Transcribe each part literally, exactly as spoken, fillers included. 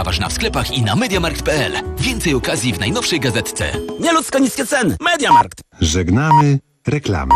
Oferta ważna w sklepach i na mediamarkt kropka p l. Więcej okazji w najnowszej gazetce. Nieludzko niskie ceny. Mediamarkt. Żegnamy reklamy.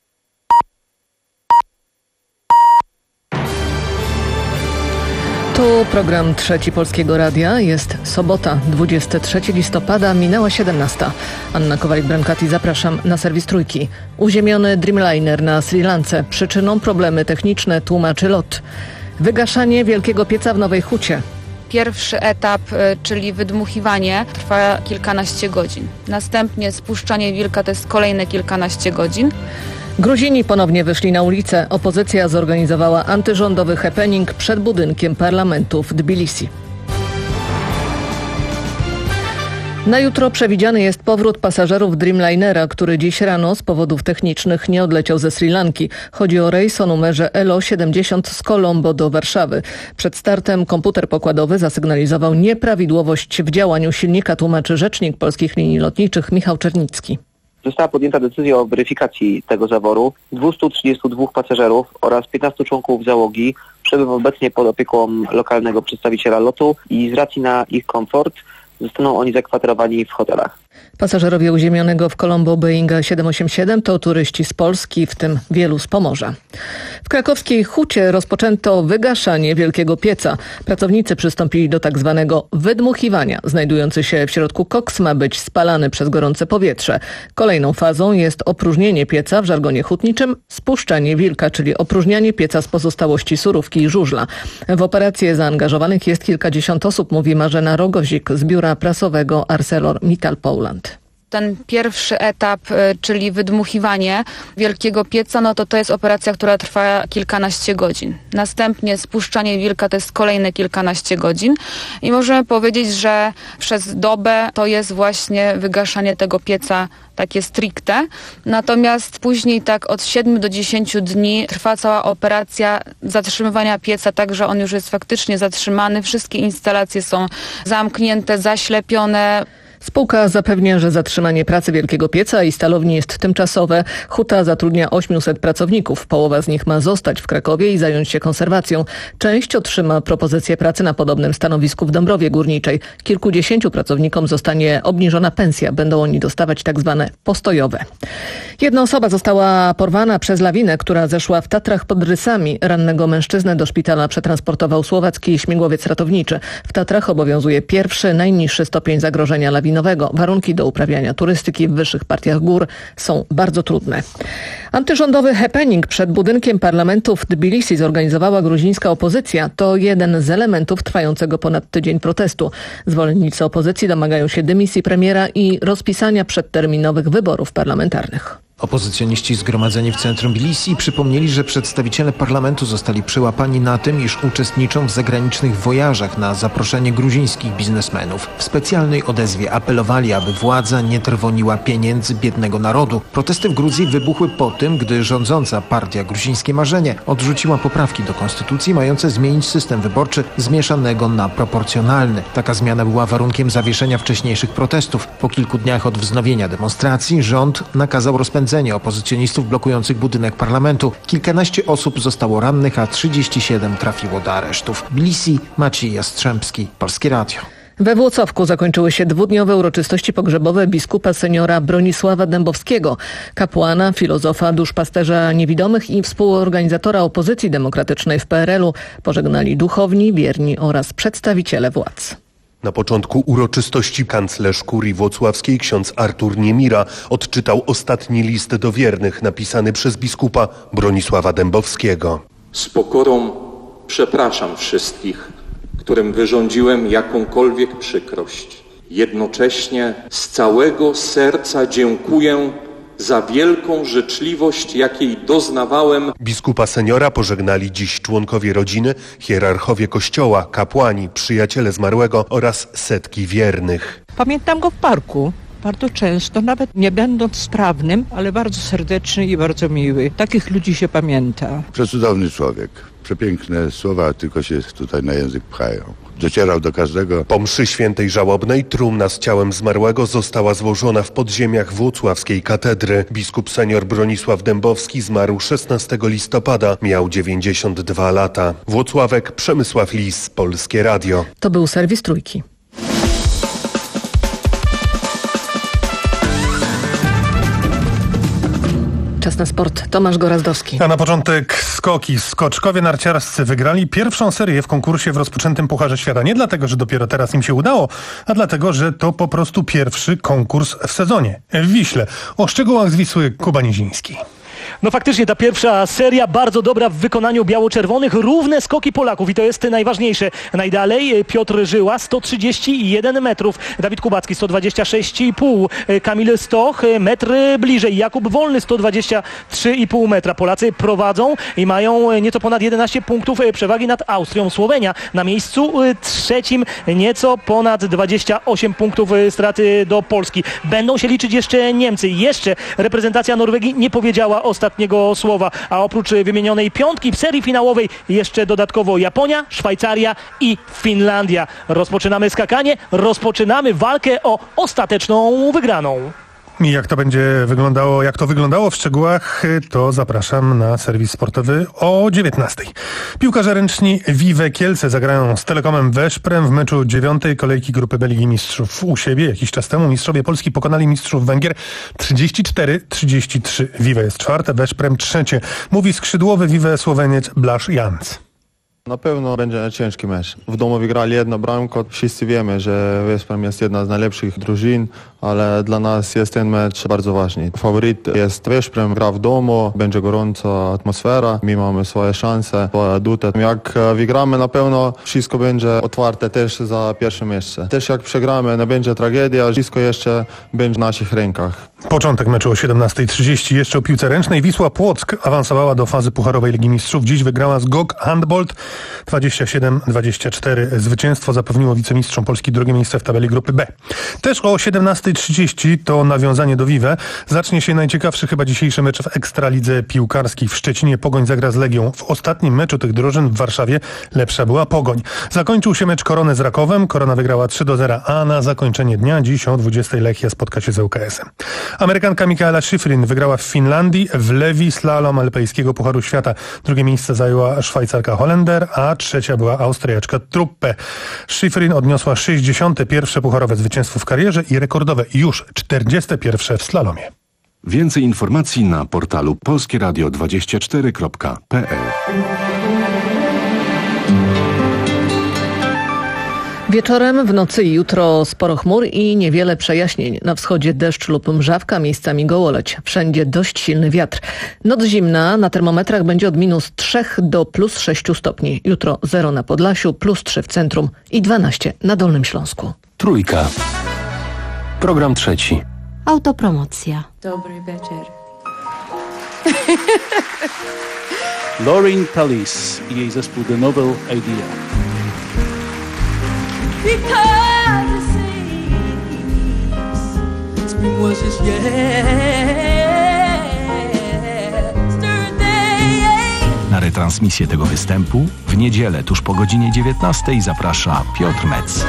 Tu program Trzeci Polskiego Radia. Jest sobota, dwudziestego trzeciego listopada, minęła siedemnasta. Anna Kowalik-Brankati, zapraszam na serwis Trójki. Uziemiony Dreamliner na Sri Lance. Przyczyną problemy techniczne, tłumaczy LOT. Wygaszanie wielkiego pieca w Nowej Hucie. Pierwszy etap, czyli wydmuchiwanie, trwa kilkanaście godzin. Następnie spuszczanie wilka to jest kolejne kilkanaście godzin. Gruzini ponownie wyszli na ulicę. Opozycja zorganizowała antyrządowy happening przed budynkiem parlamentu w Tbilisi. Na jutro przewidziany jest powrót pasażerów Dreamlinera, który dziś rano z powodów technicznych nie odleciał ze Sri Lanki. Chodzi o rejs o numerze L O siedemdziesiąt z Colombo do Warszawy. Przed startem komputer pokładowy zasygnalizował nieprawidłowość w działaniu silnika, tłumaczy rzecznik Polskich Linii Lotniczych Michał Czernicki. Została podjęta decyzja o weryfikacji tego zaworu. dwieście trzydzieści dwa pasażerów oraz piętnastu członków załogi przebywa obecnie pod opieką lokalnego przedstawiciela lotu i z racji na ich komfort zostaną oni zakwaterowani w hotelach. Pasażerowie uziemionego w Colombo Boeinga siedem osiem siedem to turyści z Polski, w tym wielu z Pomorza. W krakowskiej Hucie rozpoczęto wygaszanie wielkiego pieca. Pracownicy przystąpili do tak zwanego wydmuchiwania. Znajdujący się w środku koks ma być spalany przez gorące powietrze. Kolejną fazą jest opróżnienie pieca, w żargonie hutniczym spuszczanie wilka, czyli opróżnianie pieca z pozostałości surówki i żużla. W operację zaangażowanych jest kilkadziesiąt osób, mówi Marzena Rogozik z biura prasowego ArcelorMittal Poland. Ten pierwszy etap, czyli wydmuchiwanie wielkiego pieca, no to to jest operacja, która trwa kilkanaście godzin. Następnie spuszczanie wilka to jest kolejne kilkanaście godzin i możemy powiedzieć, że przez dobę to jest właśnie wygaszanie tego pieca takie stricte. Natomiast później tak od siedmiu do dziesięciu dni trwa cała operacja zatrzymywania pieca, tak że on już jest faktycznie zatrzymany. Wszystkie instalacje są zamknięte, zaślepione. Spółka zapewnia, że zatrzymanie pracy wielkiego pieca i stalowni jest tymczasowe. Huta zatrudnia osiemset pracowników. Połowa z nich ma zostać w Krakowie i zająć się konserwacją. Część otrzyma propozycję pracy na podobnym stanowisku w Dąbrowie Górniczej. Kilkudziesięciu pracownikom zostanie obniżona pensja. Będą oni dostawać tak zwane postojowe. Jedna osoba została porwana przez lawinę, która zeszła w Tatrach pod Rysami. Rannego mężczyznę do szpitala przetransportował słowacki śmigłowiec ratowniczy. W Tatrach obowiązuje pierwszy, najniższy stopień zagrożenia lawinowego. Warunki do uprawiania turystyki w wyższych partiach gór są bardzo trudne. Antyrządowy happening przed budynkiem parlamentu w Tbilisi zorganizowała gruzińska opozycja. To jeden z elementów trwającego ponad tydzień protestu. Zwolennicy opozycji domagają się dymisji premiera i rozpisania przedterminowych wyborów parlamentarnych. Opozycjoniści zgromadzeni w centrum Tbilisi przypomnieli, że przedstawiciele parlamentu zostali przyłapani na tym, iż uczestniczą w zagranicznych wojażach na zaproszenie gruzińskich biznesmenów. W specjalnej odezwie apelowali, aby władza nie trwoniła pieniędzy biednego narodu. Protesty w Gruzji wybuchły po tym, gdy rządząca partia Gruzińskie Marzenie odrzuciła poprawki do konstytucji mające zmienić system wyborczy z mieszanego na proporcjonalny. Taka zmiana była warunkiem zawieszenia wcześniejszych protestów. Po kilku dniach od wznowienia demonstracji rząd nakazał rozpędzenie opozycjonistów blokujących budynek parlamentu. Kilkanaście osób zostało rannych, a trzydzieści siedem trafiło do aresztów. Tbilisi, Maciej Jastrzębski, Polskie Radio. We Włocławku zakończyły się dwudniowe uroczystości pogrzebowe biskupa seniora Bronisława Dębowskiego, kapłana, filozofa, duszpasterza niewidomych i współorganizatora opozycji demokratycznej w P R L u. Pożegnali duchowni, wierni oraz przedstawiciele władz. Na początku uroczystości kanclerz kurii włocławskiej ksiądz Artur Niemira odczytał ostatni list do wiernych napisany przez biskupa Bronisława Dębowskiego. Z pokorą przepraszam wszystkich, którym wyrządziłem jakąkolwiek przykrość. Jednocześnie z całego serca dziękuję za wielką życzliwość, jakiej doznawałem. Biskupa seniora pożegnali dziś członkowie rodziny, hierarchowie kościoła, kapłani, przyjaciele zmarłego oraz setki wiernych. Pamiętam go w parku. Bardzo często, nawet nie będąc sprawnym, ale bardzo serdeczny i bardzo miły. Takich ludzi się pamięta. Przecudowny człowiek. Przepiękne słowa, tylko się tutaj na język pchają. docierał do każdego. Po mszy świętej żałobnej trumna z ciałem zmarłego została złożona w podziemiach włocławskiej katedry. Biskup senior Bronisław Dębowski zmarł szesnastego listopada. Miał dziewięćdziesiąt dwa lata. Włocławek, Przemysław Lis, Polskie Radio. To był serwis Trójki. Czas na sport. Tomasz Gorazdowski. A na początek skoki. Skoczkowie narciarscy wygrali pierwszą serię w konkursie w rozpoczętym Pucharze Świata. Nie dlatego, że dopiero teraz im się udało, a dlatego, że to po prostu pierwszy konkurs w sezonie. W Wiśle. O szczegółach z Wisły Kuba Niziński. No faktycznie ta pierwsza seria bardzo dobra w wykonaniu biało-czerwonych. Równe skoki Polaków i to jest najważniejsze. Najdalej Piotr Żyła sto trzydzieści jeden metrów. Dawid Kubacki sto dwadzieścia sześć i pół. Kamil Stoch metr bliżej. Jakub Wolny sto dwadzieścia trzy i pół metra. Polacy prowadzą i mają nieco ponad jedenaście punktów przewagi nad Austrią. Słowenia na miejscu trzecim. Nieco ponad dwadzieścia osiem punktów straty do Polski. Będą się liczyć jeszcze Niemcy. Jeszcze reprezentacja Norwegii nie powiedziała ostatniego słowa, a oprócz wymienionej piątki w serii finałowej jeszcze dodatkowo Japonia, Szwajcaria i Finlandia. Rozpoczynamy skakanie, rozpoczynamy walkę o ostateczną wygraną. I jak to będzie wyglądało, jak to wyglądało w szczegółach, to zapraszam na serwis sportowy o dziewiętnastej. Piłkarze ręczni Vive Kielce zagrają z Telekomem Veszprem w meczu dziewiątej kolejki Grupy B Ligi Mistrzów u siebie. Jakiś czas temu mistrzowie Polski pokonali mistrzów Węgier trzydzieści cztery trzydzieści trzy. Vive jest czwarte, Veszprem trzecie. Mówi skrzydłowy Vive Słoweniec Blaž Janc. Na pewno będzie ciężki mecz. W domu wygrali jedną bramkę. Wszyscy wiemy, że Veszprem jest jedna z najlepszych drużyn, ale dla nas jest ten mecz bardzo ważny. Faworyt jest Veszprem, gra w domu, będzie gorąca atmosfera, my mamy swoje szanse, swoje atuty. Jak wygramy, na pewno wszystko będzie otwarte też za pierwsze miejsce. Też jak przegramy, nie będzie tragedia, wszystko jeszcze będzie w naszych rękach. Początek meczu o siedemnastej trzydzieści. Jeszcze o piłce ręcznej. Wisła Płock awansowała do fazy Pucharowej Ligi Mistrzów. Dziś wygrała z G O G Handbolt dwadzieścia siedem dwadzieścia cztery. Zwycięstwo zapewniło wicemistrzom Polski drugie miejsce w tabeli grupy B. Też o siedemnastej trzydzieści to nawiązanie do Vive. Zacznie się najciekawszy chyba dzisiejszy mecz w Ekstralidze Piłkarskiej. W Szczecinie Pogoń zagra z Legią. W ostatnim meczu tych drużyn w Warszawie lepsza była Pogoń. Zakończył się mecz Korony z Rakowem. Korona wygrała trzy do zera, a na zakończenie dnia dziś o dwudziestej Lechia spotka się z U K S-em. Amerykanka Michaela Schifrin wygrała w Finlandii w Levi slalom alpejskiego Pucharu Świata. Drugie miejsce zajęła Szwajcarka Holender, a trzecia była Austriaczka Truppe. Schifrin odniosła sześćdziesiąte pierwsze pucharowe zwycięstwo w karierze i rekordowe już czterdzieste pierwsze w slalomie. Więcej informacji na portalu polskie radio dwadzieścia cztery kropka p l. Wieczorem, w nocy i jutro sporo chmur i niewiele przejaśnień. Na wschodzie deszcz lub mrzawka, miejscami gołoleć. Wszędzie dość silny wiatr. Noc zimna, na termometrach będzie od minus trzech do plus sześciu stopni. Jutro zero na Podlasiu, plus trzy w centrum i dwanaście na Dolnym Śląsku. Trójka. Program trzeci. Autopromocja. Dobry wieczór. Lauren Tallis i jej zespół The Novel Idea. Because it seems spring was just yesterday. Na retransmisję tego występu w niedzielę tuż po godzinie dziewiętnastej zaprasza Piotr Metz.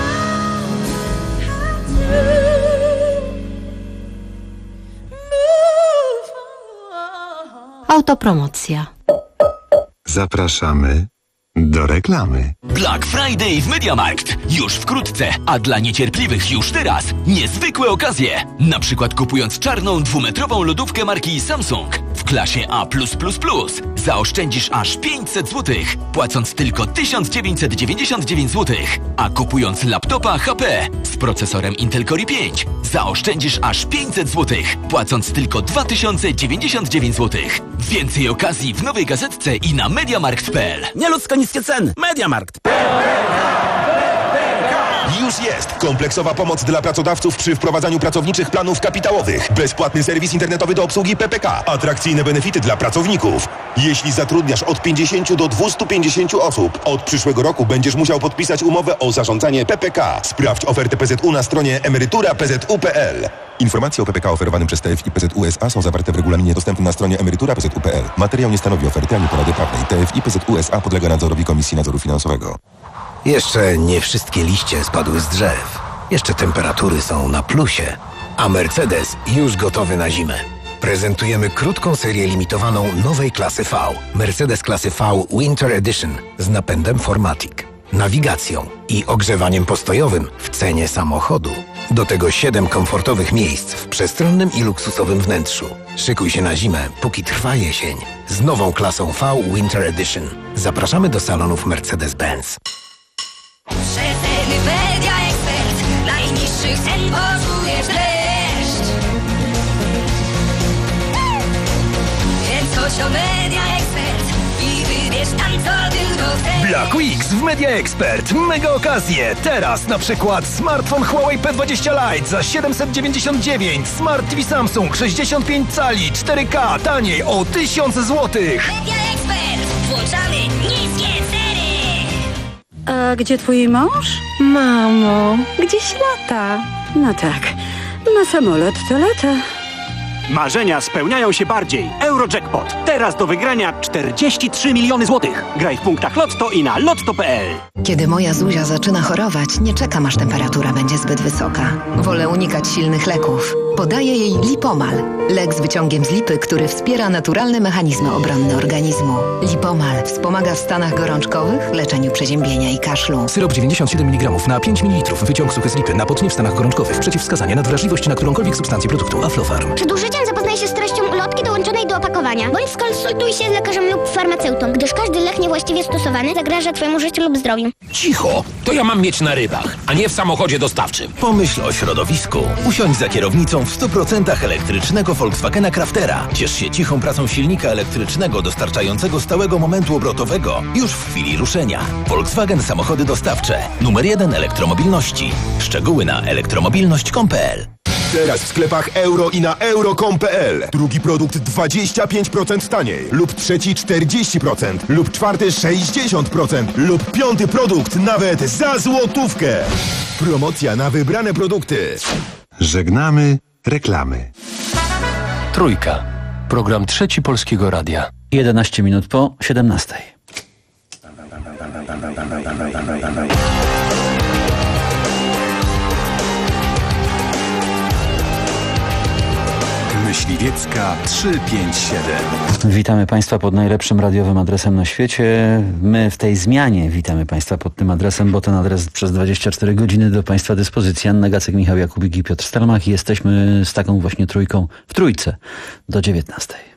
Autopromocja. Zapraszamy do reklamy. Black Friday w MediaMarkt. Już wkrótce, a dla niecierpliwych już teraz niezwykłe okazje. Na przykład kupując czarną dwumetrową lodówkę marki Samsung w klasie A plus plus plus zaoszczędzisz aż pięćset złotych, płacąc tylko tysiąc dziewięćset dziewięćdziesiąt dziewięć złotych. A kupując laptopa H P z procesorem Intel Core i pięć zaoszczędzisz aż pięćset złotych, płacąc tylko dwa tysiące dziewięćdziesiąt dziewięć złotych. Więcej okazji w nowej gazetce i na mediamarkt kropka p l. Nieludzko niskie ceny. MediaMarkt. Już jest kompleksowa pomoc dla pracodawców przy wprowadzaniu pracowniczych planów kapitałowych. Bezpłatny serwis internetowy do obsługi P P K. Atrakcyjne benefity dla pracowników. Jeśli zatrudniasz od pięćdziesięciu do dwustu pięćdziesięciu osób, od przyszłego roku będziesz musiał podpisać umowę o zarządzanie P P K. Sprawdź ofertę P Z U na stronie emerytura kropka p z u kropka p l. Informacje o P P K oferowanym przez T F I P Z U S A są zawarte w regulaminie dostępnym na stronie emerytura kropka p z u kropka p l. Materiał nie stanowi oferty ani porady prawnej. T F I P Z U S A podlega nadzorowi Komisji Nadzoru Finansowego. Jeszcze nie wszystkie liście spadły z drzew. Jeszcze temperatury są na plusie. A Mercedes już gotowy na zimę. Prezentujemy krótką serię limitowaną nowej klasy V. Mercedes klasy V Winter Edition z napędem four matic, nawigacją i ogrzewaniem postojowym w cenie samochodu. Do tego siedem komfortowych miejsc w przestronnym i luksusowym wnętrzu. Szykuj się na zimę, póki trwa jesień. Z nową klasą V Winter Edition. Zapraszamy do salonów Mercedes-Benz. Przeceny Media Expert. Najniższych cen poczujesz dreszcz. Więc chodź do Media Expert i wybierz tam, co tylko chcesz. Black Weeks w Media Expert. Mega okazje. Teraz na przykład smartfon Huawei P dwadzieścia Lite za siedemset dziewięćdziesiąt dziewięć. Smart T V Samsung sześćdziesiąt pięć cali cztery K taniej o tysiąc złotych. Media Expert. Włączamy niskie ceny. A gdzie twój mąż? Mamo, gdzieś lata. No tak, na samolot to lata. Marzenia spełniają się bardziej. Eurojackpot. Teraz do wygrania czterdzieści trzy miliony złotych. Graj w punktach Lotto i na lotto kropka p l. Kiedy moja Zuzia zaczyna chorować, nie czekam, aż temperatura będzie zbyt wysoka. Wolę unikać silnych leków. Podaję jej Lipomal. Lek z wyciągiem z lipy, który wspiera naturalne mechanizmy obronne organizmu. Lipomal wspomaga w stanach gorączkowych, leczeniu przeziębienia i kaszlu. Syrop dziewięćdziesiąt siedem miligramów na pięć mililitrów. Wyciąg suchy z lipy na potnie w stanach gorączkowych. Przeciwwskazania na wrażliwość na którąkolwiek substancję produktu Aflofarm. Przed użyciem zapoznaj się z treścią ulotki dołączonej do opakowania, bądź skonsultuj się z lekarzem lub farmaceutą, gdyż każdy lek niewłaściwie stosowany zagraża twojemu życiu lub zdrowiu. Cicho! To ja mam mieć na rybach, a nie w samochodzie dostawczym. Pomyśl o środowisku. Usiądź za kierownicą w stu procentach elektrycznego Volkswagena Craftera. Ciesz się cichą pracą silnika elektrycznego dostarczającego stałego momentu obrotowego już w chwili ruszenia. Volkswagen Samochody Dostawcze. Numer jeden elektromobilności. Szczegóły na elektromobilność kropka com kropka p l. Teraz w sklepach Euro i na euro kropka com kropka p l. Drugi produkt dwadzieścia pięć procent taniej. Lub trzeci czterdzieści procent. Lub czwarty sześćdziesiąt procent. Lub piąty produkt nawet za złotówkę. Promocja na wybrane produkty. Żegnamy reklamy. Trójka. Program Trzeci Polskiego Radia. jedenaście minut po siedemnastej. Myśliwiecka trzysta pięćdziesiąt siedem. Witamy Państwa pod najlepszym radiowym adresem na świecie. My w tej zmianie witamy Państwa pod tym adresem, bo ten adres przez dwadzieścia cztery godziny do Państwa dyspozycji. Anna Gacek, Michał Jakubik i Piotr Stelmach. I jesteśmy z taką właśnie trójką w trójce do dziewiętnastej.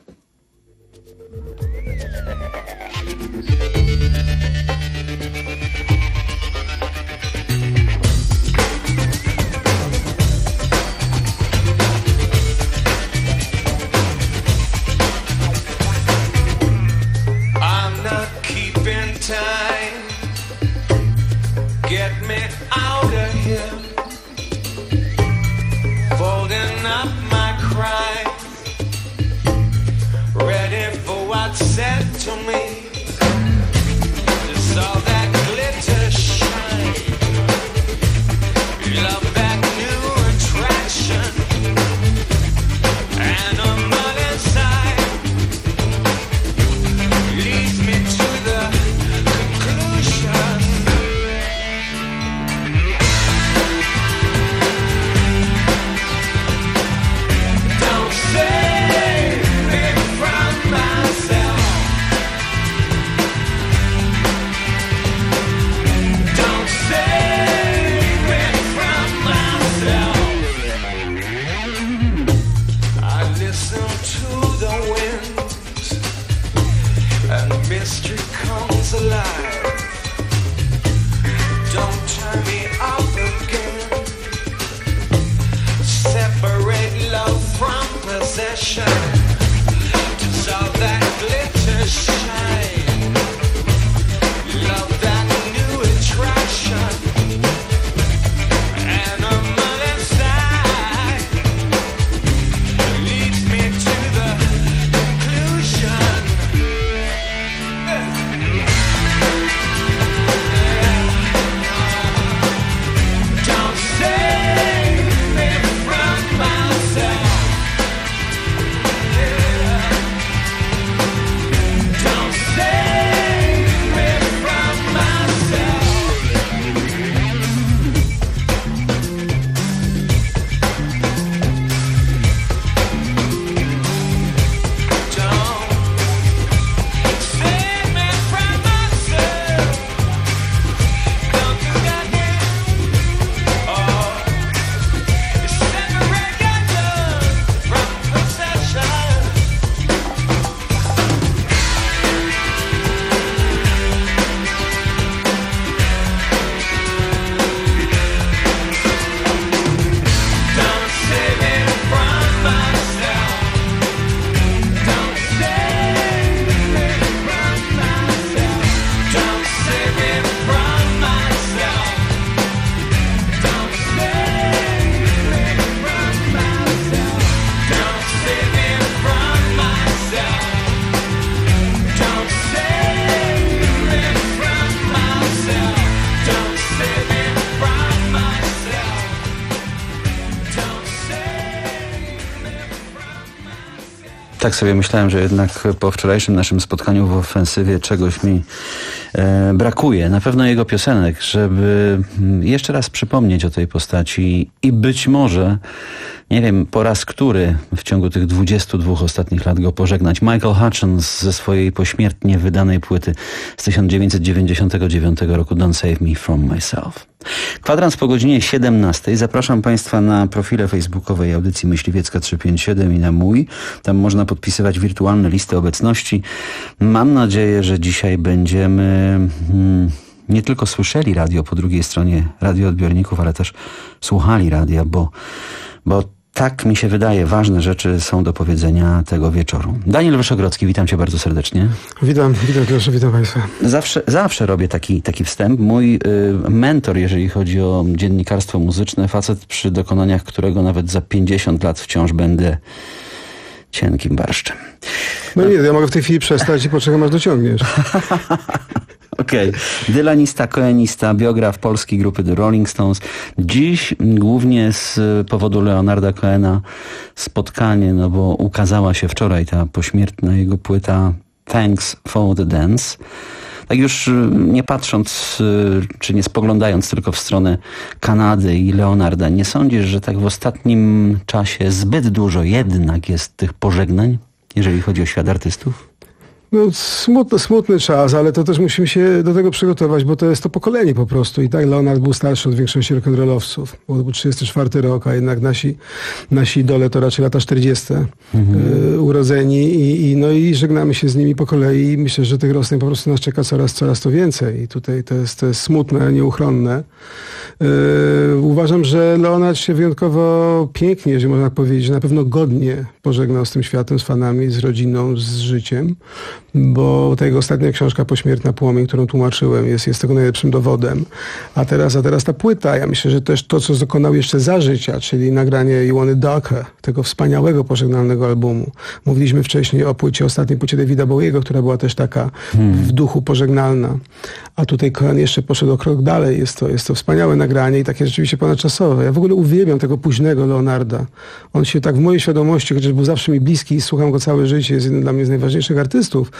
Get me out of here, folding up my crime, ready for what's said to me. It's all that glitter shine, love that new attraction, animal inside leads me to the conclusion. Mystery comes alive. Don't turn me off again. Separate love from possession. Dissolve that glitter shine. Love that new attraction. Animal inside leads me to the conclusion. Don't save me from myself. Tak sobie myślałem, że jednak po wczorajszym naszym spotkaniu w ofensywie czegoś mi e, brakuje. Na pewno jego piosenek, żeby jeszcze raz przypomnieć o tej postaci i być może, nie wiem po raz który w ciągu tych dwudziestu dwóch ostatnich lat go pożegnać. Michael Hutchence ze swojej pośmiertnie wydanej płyty z tysiąc dziewięćset dziewięćdziesiątego dziewiątego roku Don't Save Me From Myself. Kwadrans po godzinie siedemnastej. Zapraszam Państwa na profile facebookowej audycji Myśliwiecka trzysta pięćdziesiąt siedem i na mój. Tam można podpisywać wirtualne listy obecności. Mam nadzieję, że dzisiaj będziemy hmm, nie tylko słyszeli radio po drugiej stronie radioodbiorników, ale też słuchali radia, bo, bo tak mi się wydaje, ważne rzeczy są do powiedzenia tego wieczoru. Daniel Wyszogrodzki, witam Cię bardzo serdecznie. Witam, witam proszę, witam Państwa. Zawsze, zawsze robię taki, taki wstęp. Mój y, mentor, jeżeli chodzi o dziennikarstwo muzyczne, facet przy dokonaniach którego nawet za pięćdziesiąt lat wciąż będę cienkim barszczem. No nie, ja mogę w tej chwili przestać i poczekam aż dociągniesz. Okej. Okay. Dylanista, koenista, biograf polskiej grupy The Rolling Stones. Dziś głównie z powodu Leonarda Cohena spotkanie, no bo ukazała się wczoraj ta pośmiertna jego płyta Thanks for the Dance. Tak już nie patrząc, czy nie spoglądając tylko w stronę Kanady i Leonarda, nie sądzisz, że tak w ostatnim czasie zbyt dużo jednak jest tych pożegnań, jeżeli chodzi o świat artystów? No smutny, smutny czas, ale to też musimy się do tego przygotować, bo to jest to pokolenie po prostu. I tak Leonard był starszy od większości rock'n'rollowców, bo to był trzydziesty czwarty rok, a jednak nasi, nasi idole to raczej lata czterdzieste mhm. y, urodzeni i, i, no i żegnamy się z nimi po kolei. Myślę, że tych roszczeń po prostu nas czeka coraz, coraz to więcej. I tutaj to jest, to jest smutne, nieuchronne. Y, uważam, że Leonard się wyjątkowo pięknie, jeżeli można tak powiedzieć, na pewno godnie pożegnał z tym światem, z fanami, z rodziną, z życiem. Bo ta jego ostatnia książka Pośmiertna Płomień, którą tłumaczyłem, jest, jest tego najlepszym dowodem. A teraz, a teraz ta płyta, ja myślę, że też to, co dokonał jeszcze za życia, czyli nagranie You Want It Darker, tego wspaniałego pożegnalnego albumu. Mówiliśmy wcześniej o płycie, ostatniej płycie Davida Bowiego, która była też taka hmm. w duchu pożegnalna. A tutaj Cohen jeszcze poszedł o krok dalej. Jest to, jest to wspaniałe nagranie i takie rzeczywiście ponadczasowe. Ja w ogóle uwielbiam tego późnego Leonarda. On się tak w mojej świadomości, chociaż był zawsze mi bliski i słucham go całe życie, jest jeden dla mnie z najważniejszych artystów,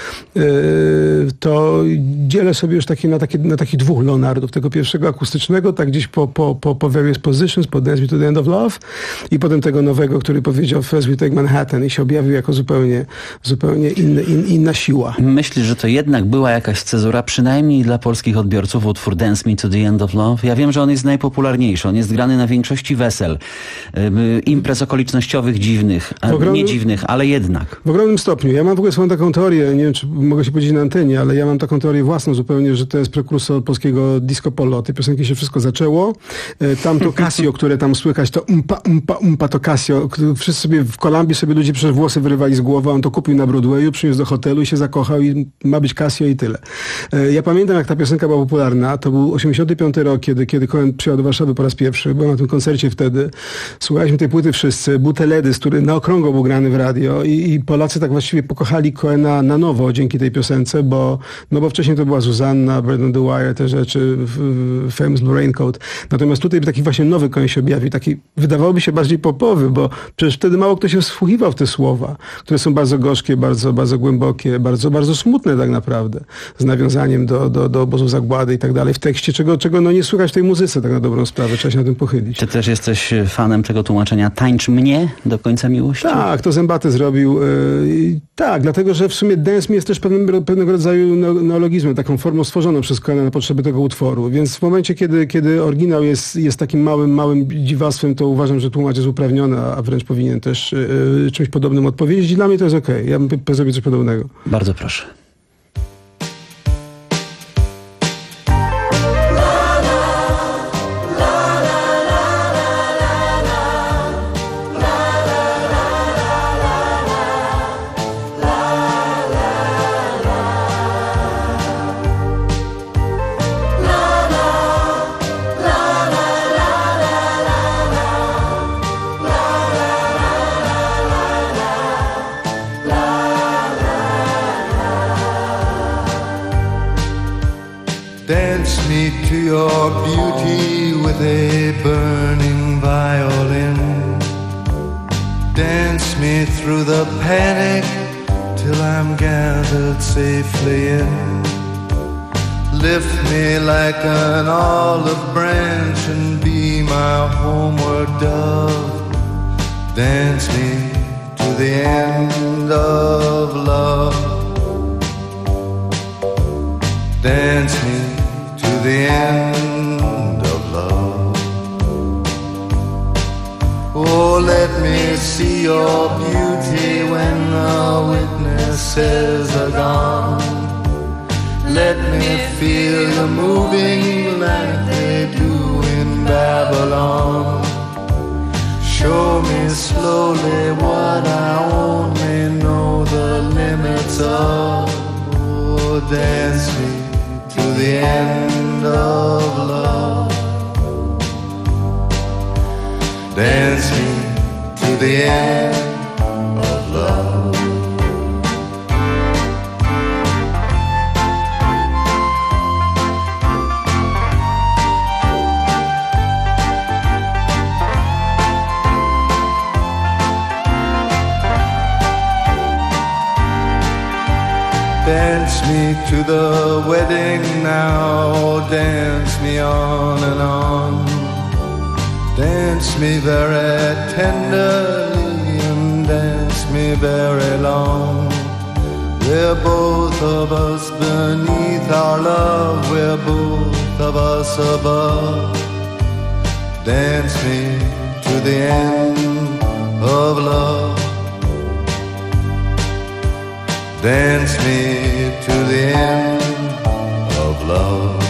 to dzielę sobie już takie, na, takie, na takich dwóch Leonardów. Tego pierwszego akustycznego, tak gdzieś po, po, po, po Various Positions, po Dance Me to the End of Love i potem tego nowego, który powiedział First We Take Manhattan i się objawił jako zupełnie, zupełnie inny, in, inna siła. Myślisz, że to jednak była jakaś cezura, przynajmniej dla polskich odbiorców, utwór Dance Me to the End of Love? Ja wiem, że on jest najpopularniejszy. On jest grany na większości wesel, imprez okolicznościowych dziwnych, ogromnym, nie dziwnych, ale jednak. W ogromnym stopniu. Ja mam w ogóle swoją taką teorię, nie wiem, czy mogę się powiedzieć na antenie, ale ja mam taką teorię własną zupełnie, że to jest prekursor polskiego disco polo. Od tej piosenki się wszystko zaczęło. Tam to Casio, które tam słychać, to umpa, umpa, umpa, to Casio. Wszyscy sobie w Kolumbii sobie ludzie przecież włosy wyrywali z głowy, on to kupił na Broadwayu, przyniósł do hotelu i się zakochał i ma być Casio i tyle. Ja pamiętam, jak ta piosenka była popularna. To był osiemdziesiąty piąty rok, kiedy, kiedy Cohen przyjechał do Warszawy po raz pierwszy. Byłem na tym koncercie wtedy. Słuchaliśmy tej płyty wszyscy. Był teledysk, który na okrągło był grany w radio i, i Polacy tak właściwie pokochali Cohena na nowo dzięki tej piosence, bo, no bo wcześniej to była Zuzanna, Bird on the Wire, te rzeczy, Famous Blue Raincoat. Natomiast tutaj taki właśnie nowy Cohen się objawił, taki wydawałoby się bardziej popowy, bo przecież wtedy mało kto się wsłuchiwał w te słowa, które są bardzo gorzkie, bardzo, bardzo głębokie, bardzo, bardzo smutne tak naprawdę, z nawiązaniem do, do, do obozu zagłady i tak dalej w tekście, czego, czego no nie słychać w tej muzyce tak na dobrą sprawę, trzeba się na tym pochylić. Ty też jesteś fanem tego tłumaczenia Tańcz mnie do końca miłości? Tak, to Zębaty zrobił. Yy, tak, dlatego, że w sumie Dance Me jest też pewnym, pewnego rodzaju neologizmem, taką formą stworzoną przez Cohena na potrzeby tego utworu. Więc w momencie, kiedy, kiedy oryginał jest, jest takim małym, małym dziwactwem, to uważam, że tłumacz jest uprawniony, a wręcz powinien też yy, czymś podobnym odpowiedzieć. I dla mnie to jest okej. Okay. Ja bym zrobił coś podobnego. Bardzo proszę. Dance me to your beauty with a burning violin. Dance me me through the panic till I'm gathered safely in. Lift me like an olive branch and be my homeward dove. Dance me to the end of love. Dance me to the end of love. Oh, let me see your beauty when the witnesses are gone. Let me feel you moving like they do in Babylon. Show me slowly what I only know the limits of. Oh, dance me to the end of love. Dance me to the end of love. Dance me to the wedding now, dance me on and on. Dance me very tenderly and dance me very long. We're both of us beneath our love, we're both of us above. Dance me to the end of love. Dance me to the end of love.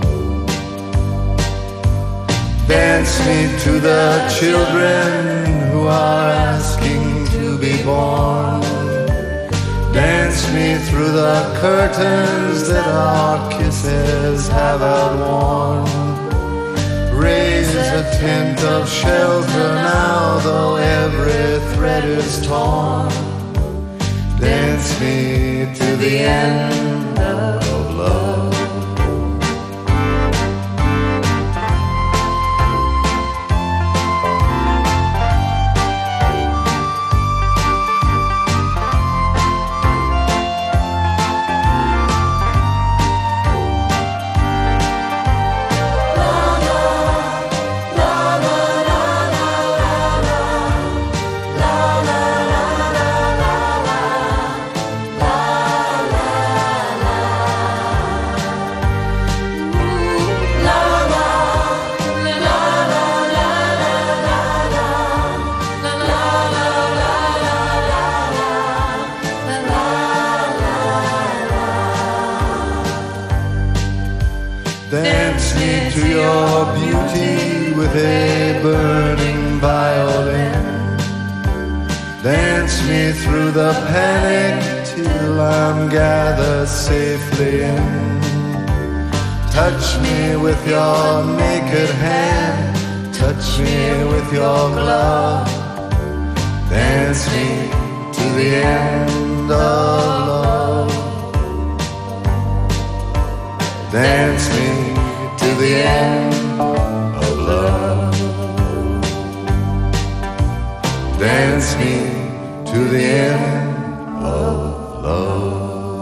Dance me to the children who are asking to be born. Dance me through the curtains that our kisses have outworn. Raise a tent of shelter now, though every thread is torn. Dance me to the end of love. Dance me to your beauty with a burning violin. Dance me through the panic till I'm gathered safely in. Touch me with your naked hand, touch me with your glove. Dance me to the end of love. Dance me to the end of love. Dance me to the end of love.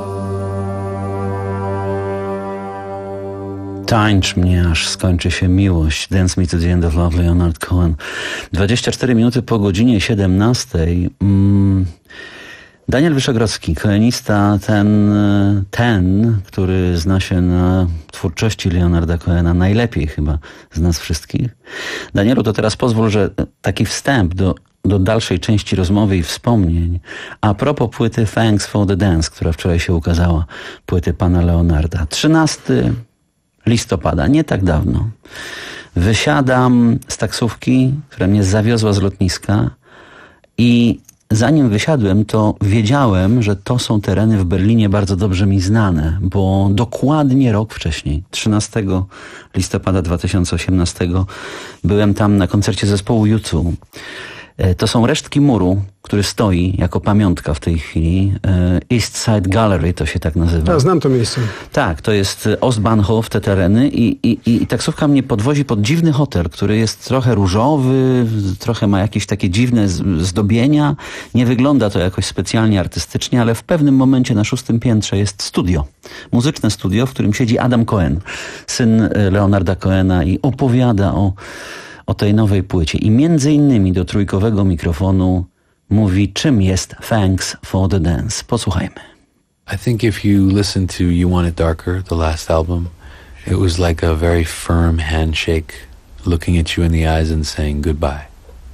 Tańcz mnie, aż skończy się miłość. Dance me to the end of love, Leonard Cohen. dwadzieścia cztery minuty po godzinie siedemnastej. Mm. Daniel Wyszogrodzki, koenista, ten, ten, który zna się na twórczości Leonarda Cohena najlepiej chyba z nas wszystkich. Danielu, to teraz pozwól, że taki wstęp do, do dalszej części rozmowy i wspomnień a propos płyty Thanks for the Dance, która wczoraj się ukazała, płyty pana Leonarda. trzynastego listopada, nie tak dawno, wysiadam z taksówki, która mnie zawiozła z lotniska i zanim wysiadłem, to wiedziałem, że to są tereny w Berlinie bardzo dobrze mi znane, bo dokładnie rok wcześniej, trzynastego listopada dwa tysiące osiemnastego, byłem tam na koncercie zespołu U dwa. To są resztki muru, który stoi jako pamiątka w tej chwili. East Side Gallery to się tak nazywa. Ja znam to miejsce. Tak, to jest Ostbahnhof, te tereny i, i, i taksówka mnie podwozi pod dziwny hotel, który jest trochę różowy, trochę ma jakieś takie dziwne zdobienia. Nie wygląda to jakoś specjalnie artystycznie, ale w pewnym momencie na szóstym piętrze jest studio. Muzyczne studio, w którym siedzi Adam Cohen, syn Leonarda Cohena i opowiada o o tej nowej płycie i między innymi do trójkowego mikrofonu mówi, czym jest Thanks for the Dance. Posłuchajmy. I think if you listen to You Want It Darker, the last album, it was like a very firm handshake looking at you in the eyes and saying goodbye.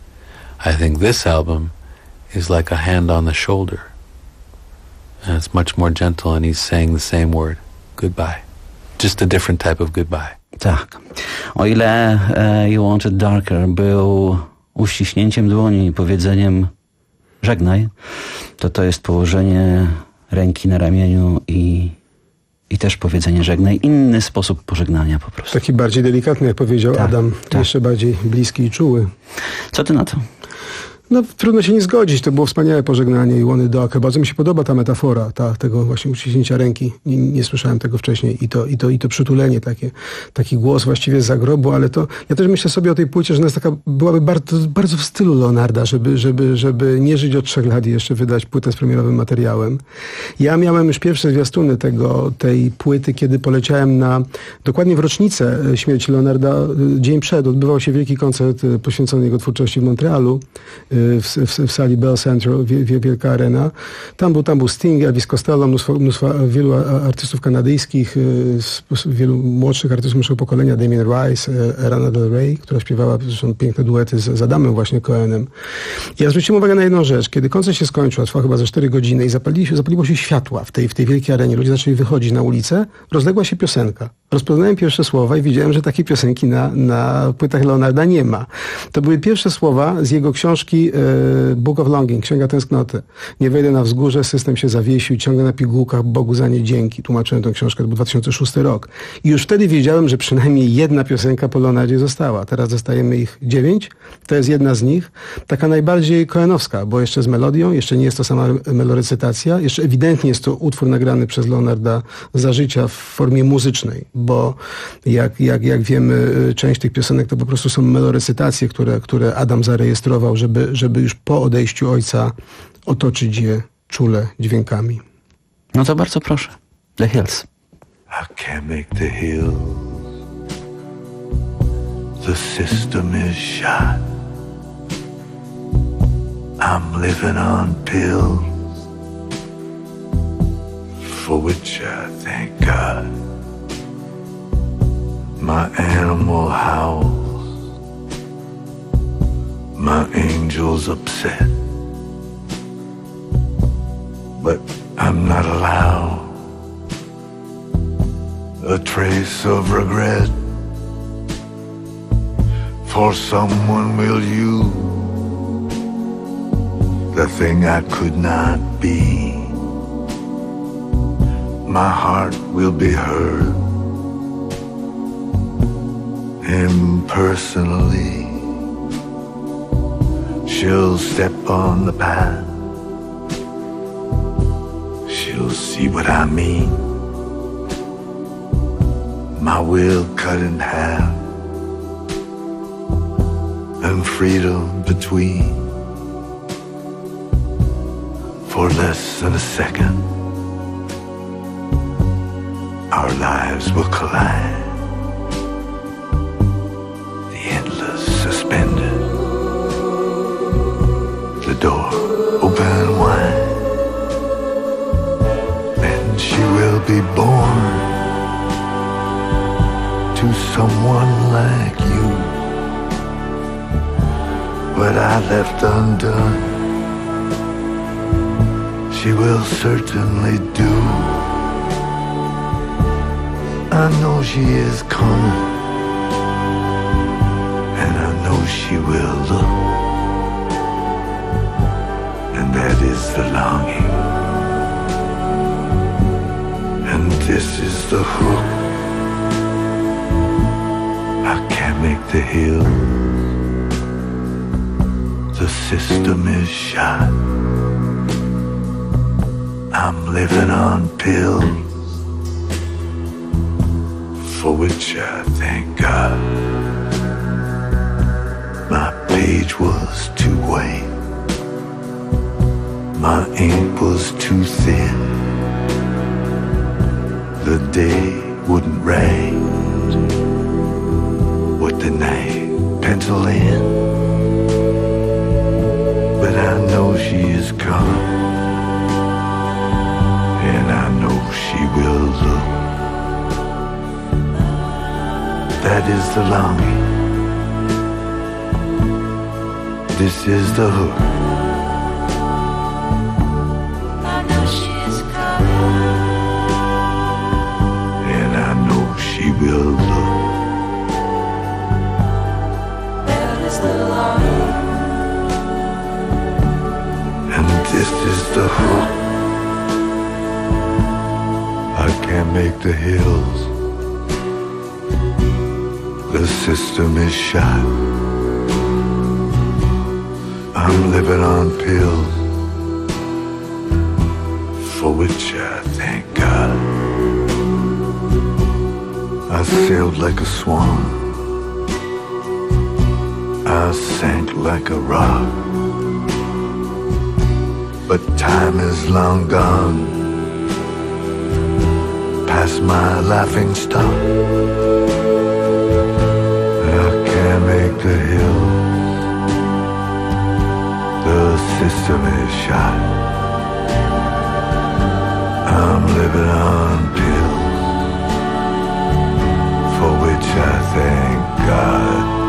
I think this album is like a hand on the shoulder. And it's much more gentle and he's saying the same word, goodbye. Just a different type of goodbye. Tak. O ile e, You Want It Darker był uściśnięciem dłoni i powiedzeniem żegnaj, to to jest położenie ręki na ramieniu i, i też powiedzenie żegnaj. Inny sposób pożegnania po prostu. Taki bardziej delikatny, jak powiedział tak, Adam. Tak. Jeszcze bardziej bliski i czuły. Co ty na to? No trudno się nie zgodzić, to było wspaniałe pożegnanie i One Darker. Bardzo mi się podoba ta metafora, ta, tego właśnie uściśnięcia ręki. Nie, nie słyszałem tego wcześniej. I to, i to, i to przytulenie, takie, taki głos właściwie z zagrobu, ale to, ja też myślę sobie o tej płycie, że ona jest taka, byłaby bardzo, bardzo w stylu Leonarda, żeby, żeby, żeby nie żyć od trzech lat i jeszcze wydać płytę z premierowym materiałem. Ja miałem już pierwsze zwiastuny tego, tej płyty, kiedy poleciałem na, dokładnie w rocznicę śmierci Leonarda, dzień przed, odbywał się wielki koncert poświęcony jego twórczości w Montrealu, W, w, w sali Bell Central, wie, wie, wielka arena. Tam był, tam był Sting, Elvis Costello, mnóstwo, mnóstwo wielu artystów kanadyjskich, wielu młodszych artystów naszego pokolenia, Damien Rice, Lana Del Rey, która śpiewała zresztą piękne duety z, z Adamem właśnie Cohenem. Ja zwróciłem uwagę na jedną rzecz. Kiedy koncert się skończył, trwał chyba za cztery godziny i zapali się, zapaliło się światła w tej, w tej wielkiej arenie, ludzie zaczęli wychodzić na ulicę, rozległa się piosenka. Rozpoznałem pierwsze słowa i widziałem, że takiej piosenki na, na płytach Leonarda nie ma. To były pierwsze słowa z jego książki Book of Longing, Księga Tęsknoty. Nie wejdę na wzgórze, system się zawiesił, ciągle na pigułkach, Bogu za nie dzięki. Tłumaczyłem tę książkę, to był dwa tysiące szósty rok. I już wtedy wiedziałem, że przynajmniej jedna piosenka po Leonardzie została. Teraz dostajemy ich dziewięć. To jest jedna z nich. Taka najbardziej cohenowska, bo jeszcze z melodią, jeszcze nie jest to sama melorecytacja, jeszcze ewidentnie jest to utwór nagrany przez Leonarda za życia w formie muzycznej, bo jak, jak, jak wiemy, część tych piosenek to po prostu są melorecytacje, które, które Adam zarejestrował, żeby, żeby już po odejściu ojca otoczyć je czule dźwiękami. No to bardzo proszę. The Hills. I can't make the hills. The system is shot. I'm living on pills, for which I thank God. My animal howls, my angel's upset, but I'm not allowed a trace of regret, for someone will use the thing I could not be. My heart will be hurt impersonally. She'll step on the path, she'll see what I mean. My will cut in half, and freedom between. For less than a second, our lives will collide. The endless suspended, the door open wide, and she will be born to someone like you. What I left undone, she will certainly do. I know she is coming, and I know she will look, and that is the longing, and this is the hook. I can't make the hill, the system is shot. I'm living on pills, for which I thank God. My page was too white, my ink was too thin. The day wouldn't write what the night pencil in. But I know she is coming, and I know she will look. That is the longing, this is the hook. I know she is coming, and I know she will look. That is the longing, and this is the hook. I can't make the hills, the system is shot. I'm living on pills, for which I thank God. I sailed like a swan, I sank like a rock, but time is long gone past my laughing stock. I can't make the hill, the system is shot. I'm living on pills, for which I thank God.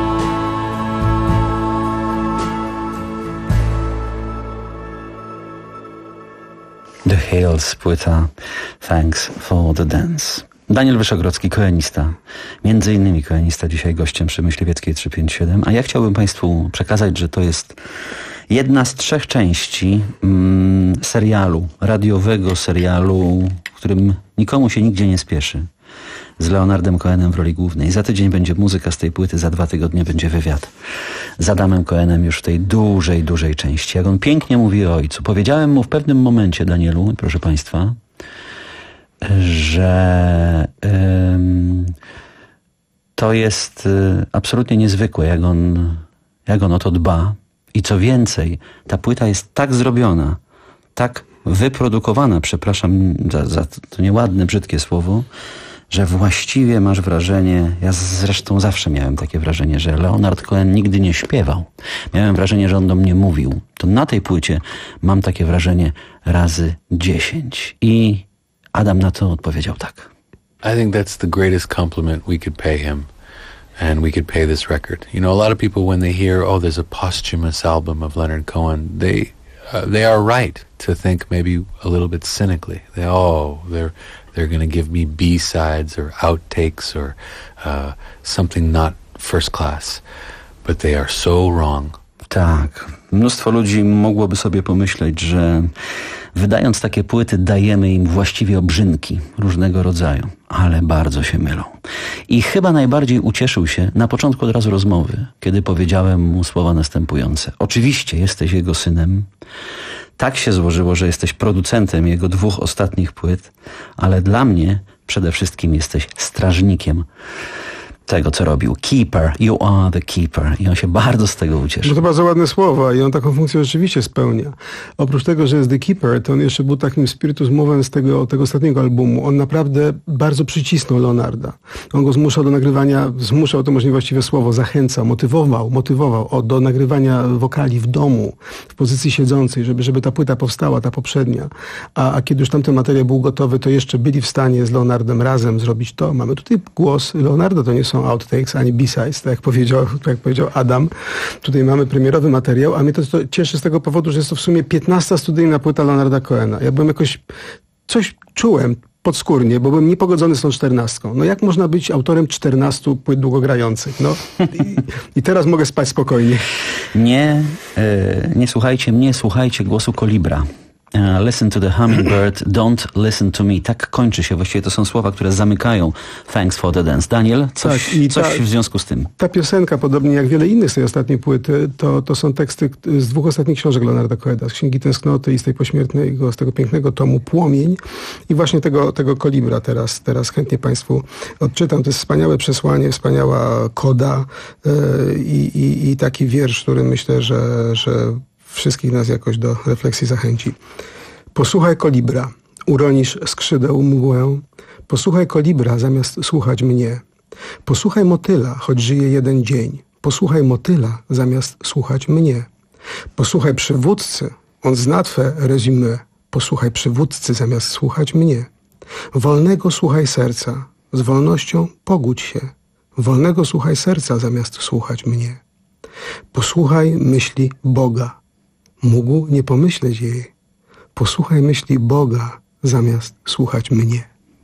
The Hills, płyta Thanks for the Dance. Daniel Wyszogrodzki, koenista, między innymi koenista, dzisiaj gościem przy Myśliwieckiej trzysta pięćdziesiąt siedem, a ja chciałbym Państwu przekazać, że to jest jedna z trzech części mm, serialu, radiowego serialu, w którym nikomu się nigdzie nie spieszy, z Leonardem Cohenem w roli głównej. Za tydzień będzie muzyka z tej płyty, za dwa tygodnie będzie wywiad z Adamem Cohenem już w tej dużej, dużej części. Jak on pięknie mówi o ojcu. Powiedziałem mu w pewnym momencie, Danielu, proszę Państwa, że ym, to jest y, absolutnie niezwykłe, jak on, jak on o to dba. I co więcej, ta płyta jest tak zrobiona, tak wyprodukowana, przepraszam za, za to nieładne, brzydkie słowo, że właściwie masz wrażenie, ja zresztą zawsze miałem takie wrażenie, że Leonard Cohen nigdy nie śpiewał. Miałem wrażenie, że on do mnie mówił. To na tej płycie mam takie wrażenie razy dziesięć. I Adam na to odpowiedział tak. I think that's the greatest compliment we could pay him, and we could pay this record. You know, a lot of people, when they hear, oh, there's a posthumous album of Leonard Cohen, they uh, they are right to think maybe a little bit cynically. They, oh, they're they're going to give me B-sides or outtakes or uh, something not first class, but they are so wrong. Tak, mnóstwo ludzi mogłoby sobie pomyśleć, że wydając takie płyty dajemy im właściwie obrzynki różnego rodzaju, ale bardzo się mylą. I chyba najbardziej ucieszył się na początku od razu rozmowy, kiedy powiedziałem mu słowa następujące. Oczywiście jesteś jego synem, tak się złożyło, że jesteś producentem jego dwóch ostatnich płyt, ale dla mnie przede wszystkim jesteś strażnikiem tego, co robił. Keeper, you are the keeper. I on się bardzo z tego ucieszył. No to bardzo ładne słowa i on taką funkcję rzeczywiście spełnia. Oprócz tego, że jest the keeper, to on jeszcze był takim spiritus movens tego, tego ostatniego albumu. On naprawdę bardzo przycisnął Leonarda. On go zmuszał do nagrywania, zmuszał, to może właściwe słowo, zachęcał, motywował, motywował o, do nagrywania wokali w domu, w pozycji siedzącej, żeby, żeby ta płyta powstała, ta poprzednia. A, a kiedy już tamten materiał był gotowy, to jeszcze byli w stanie z Leonardem razem zrobić to. Mamy tutaj głos Leonarda, to nie są outtakes, ani B-sides, tak jak powiedział, tak jak powiedział Adam. Tutaj mamy premierowy materiał, a mnie to, to cieszy z tego powodu, że jest to w sumie piętnasta studyjna płyta Leonarda Cohena. Ja byłem jakoś, coś czułem podskórnie, bo byłem niepogodzony z tą czternastką. No jak można być autorem czternastu płyt długogrających? No i, i teraz mogę spać spokojnie. Nie, yy, nie słuchajcie mnie, słuchajcie głosu Kolibra. Uh, listen to the hummingbird, don't listen to me. Tak kończy się. Właściwie to są słowa, które zamykają Thanks for the Dance. Daniel, coś, tak, i coś ta, w związku z tym? Ta piosenka, podobnie jak wiele innych z tej ostatniej płyty, to, to są teksty z dwóch ostatnich książek Leonarda Cohena, z Księgi Tęsknoty i z tej pośmiertnego, z tego pięknego tomu Płomień i właśnie tego, tego kolibra teraz, teraz chętnie Państwu odczytam. To jest wspaniałe przesłanie, wspaniała koda yy, i, i taki wiersz, który myślę, że, że wszystkich nas jakoś do refleksji zachęci. Posłuchaj kolibra, uronisz skrzydeł mgłę. Posłuchaj kolibra, zamiast słuchać mnie. Posłuchaj motyla, choć żyje jeden dzień. Posłuchaj motyla, zamiast słuchać mnie. Posłuchaj przywódcy, on zna twe rezumé. Posłuchaj przywódcy, zamiast słuchać mnie. Wolnego słuchaj serca, z wolnością pogódź się. Wolnego słuchaj serca, zamiast słuchać mnie. Posłuchaj myśli Boga. Mógł nie pomyśleć jej. Posłuchaj myśli Boga, zamiast słuchać mnie.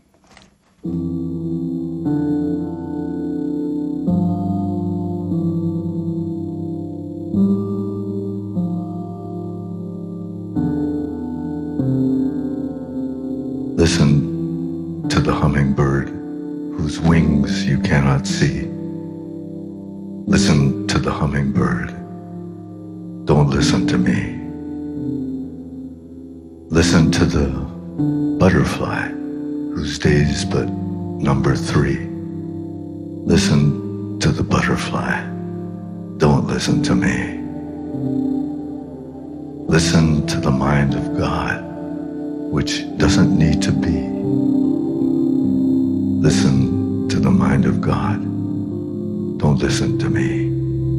Listen to the hummingbird whose wings you cannot see. Listen to the hummingbird. Don't listen to me. Listen to the butterfly whose days but number three. Listen to the butterfly. Don't listen to me. Listen to the mind of God, which doesn't need to be. Listen to the mind of God. Don't listen to me.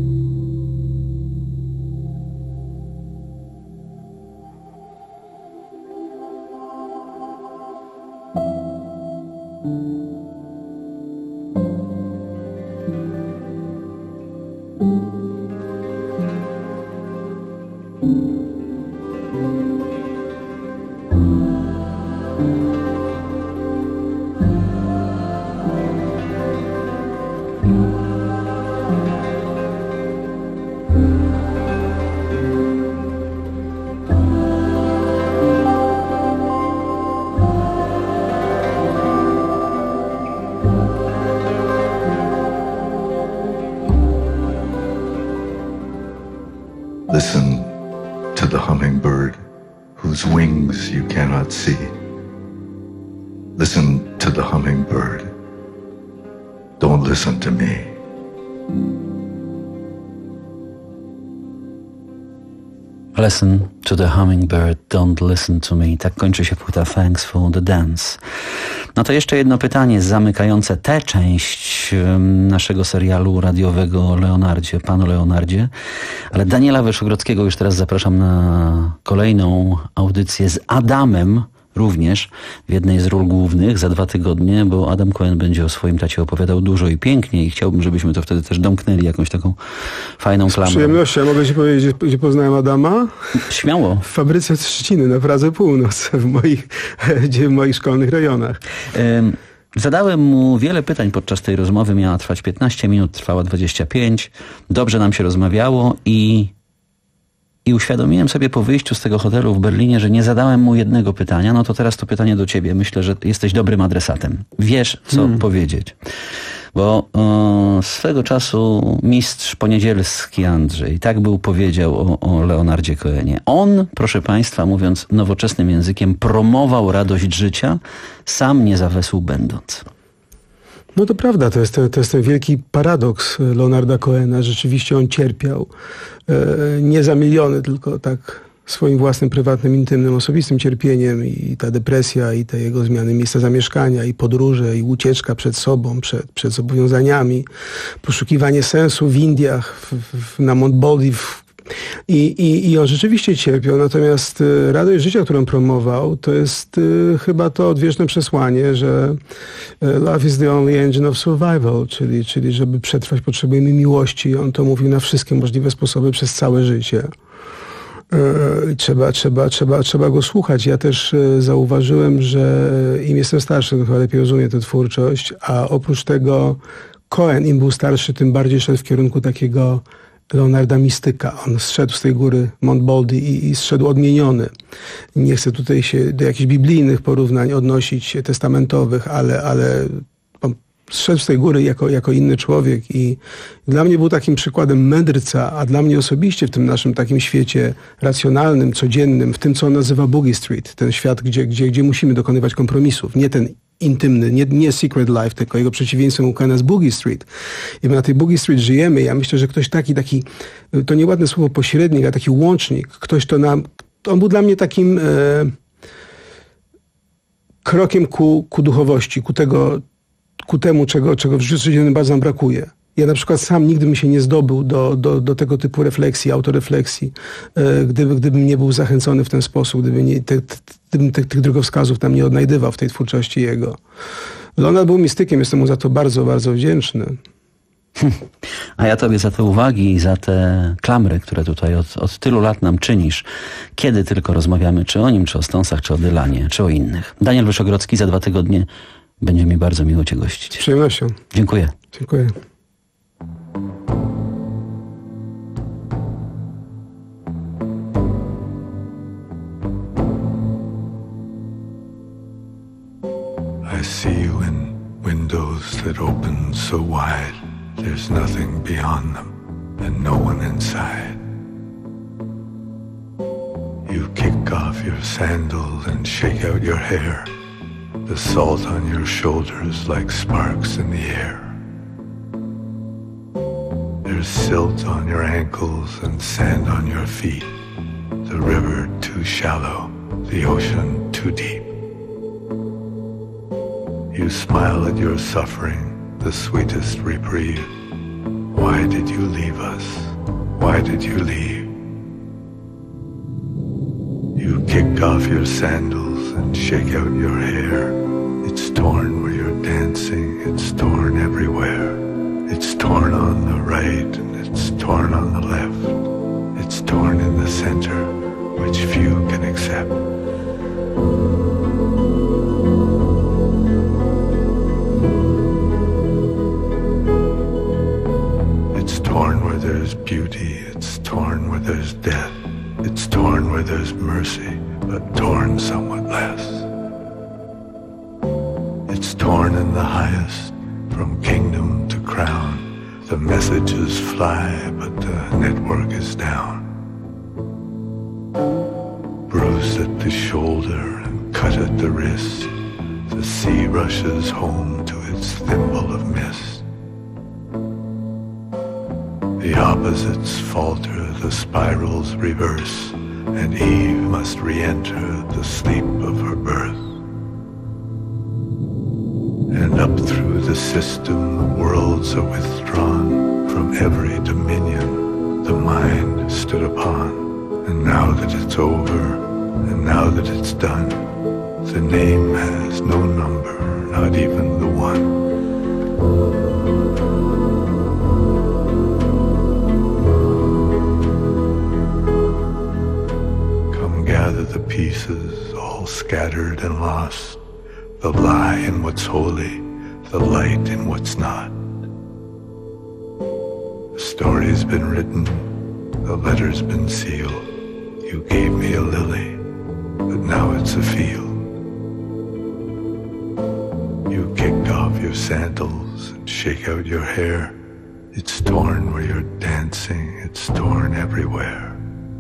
Listen to the hummingbird whose wings you cannot see. Listen to the hummingbird. Don't listen to me. Listen to the hummingbird, don't listen to me. Tak kończy się płyta Thanks for the Dance. No to jeszcze jedno pytanie zamykające tę część naszego serialu radiowego o Leonardzie, panu Leonardzie. Ale Daniela Wyszogrodzkiego już teraz zapraszam na kolejną audycję z Adamem, również w jednej z ról głównych za dwa tygodnie, bo Adam Cohen będzie o swoim tacie opowiadał dużo i pięknie i chciałbym, żebyśmy to wtedy też domknęli jakąś taką fajną klamrą. Z przyjemnością. Mogę ci powiedzieć, gdzie, gdzie poznałem Adama? Śmiało. W fabryce Trzciny na Pradze Północ, w moich, gdzie w moich szkolnych rejonach. Ym, Zadałem mu wiele pytań podczas tej rozmowy. Miała trwać piętnaście minut, trwała dwadzieścia pięć. Dobrze nam się rozmawiało i I uświadomiłem sobie po wyjściu z tego hotelu w Berlinie, że nie zadałem mu jednego pytania. No to teraz to pytanie do ciebie. Myślę, że jesteś dobrym adresatem. Wiesz, co hmm. powiedzieć. Bo o, swego czasu mistrz Poniedzielski Andrzej tak był powiedział o, o Leonardzie Cohenie. On, proszę państwa, mówiąc nowoczesnym językiem, promował radość życia, sam nie za wesół będąc. No to prawda, to jest, ten, to jest ten wielki paradoks Leonarda Cohena. Rzeczywiście on cierpiał. E, nie za miliony, tylko tak swoim własnym, prywatnym, intymnym, osobistym cierpieniem i ta depresja, i te jego zmiany miejsca zamieszkania, i podróże, i ucieczka przed sobą, przed, przed zobowiązaniami, poszukiwanie sensu w Indiach, w, w, na Mount Baldy, I, i, I on rzeczywiście cierpiał, natomiast y, radość życia, którą promował, to jest y, chyba to odwieczne przesłanie, że y, love is the only engine of survival, czyli, czyli żeby przetrwać potrzebujemy miłości. On to mówił na wszystkie możliwe sposoby przez całe życie. Y, trzeba, trzeba, trzeba, trzeba go słuchać. Ja też y, zauważyłem, że im jestem starszy, to chyba lepiej rozumiem tę twórczość, a oprócz tego Cohen, im był starszy, tym bardziej szedł w kierunku takiego Leonarda Mistyka. On zszedł z tej góry Mount Baldy i, i zszedł odmieniony. Nie chcę tutaj się do jakichś biblijnych porównań odnosić, testamentowych, ale, ale on zszedł z tej góry jako, jako inny człowiek i dla mnie był takim przykładem mędrca, a dla mnie osobiście w tym naszym takim świecie racjonalnym, codziennym, w tym, co on nazywa Boogie Street, ten świat, gdzie, gdzie, gdzie musimy dokonywać kompromisów, nie ten intymny, nie, nie Secret Life, tylko jego przeciwieństwem ukazane jest Boogie Street. I my na tej Boogie Street żyjemy. Ja myślę, że ktoś taki, taki, to nieładne słowo pośrednik, a taki łącznik, ktoś to nam, on był dla mnie takim e, krokiem ku, ku duchowości, ku tego, ku temu, czego, czego w życiu codziennym bardzo nam brakuje. Ja na przykład sam nigdy bym się nie zdobył do, do, do tego typu refleksji, autorefleksji, e, gdyby, gdybym nie był zachęcony w ten sposób, gdyby nie, te, te, te, tych, tych drogowskazów tam nie odnajdywał w tej twórczości jego. Leonard był mistykiem, jestem mu za to bardzo, bardzo wdzięczny. A ja tobie za te uwagi i za te klamry, które tutaj od, od tylu lat nam czynisz, kiedy tylko rozmawiamy, czy o nim, czy o Stonesach, czy o Dylanie, czy o innych. Daniel Wyszogrodzki, za dwa tygodnie będzie mi bardzo miło cię gościć. Z przyjemnością. Dziękuję. Dziękuję. I see you in windows that open so wide, there's nothing beyond them and no one inside. You kick off your sandals and shake out your hair, the salt on your shoulders like sparks in the air. There's silt on your ankles and sand on your feet, the river too shallow, the ocean too deep. You smile at your suffering, the sweetest reprieve. Why did you leave us? Why did you leave? You kick off your sandals and shake out your hair. It's torn where you're dancing, it's torn everywhere. It's torn on the right and it's torn on the left. It's torn in the center, which few can accept. It's torn where there's beauty, it's torn where there's death. It's torn where there's mercy, but torn somewhat less. It's torn in the highest, from kingdom to crown. The messages fly, but the network is down. Bruised at the shoulder and cut at the wrist, the sea rushes home to its thimble of mist. The opposites falter, the spirals reverse, and Eve must re-enter the sleep of her birth. And up through the system, the worlds are withdrawn. From every dominion, the mind stood upon. And now that it's over, and now that it's done, the name has no number, not even the one. Gather the pieces, all scattered and lost, the lie in what's holy, the light in what's not. The story's been written, the letter's been sealed. You gave me a lily, but now it's a field. You kicked off your sandals and shake out your hair. It's torn where you're dancing, it's torn everywhere.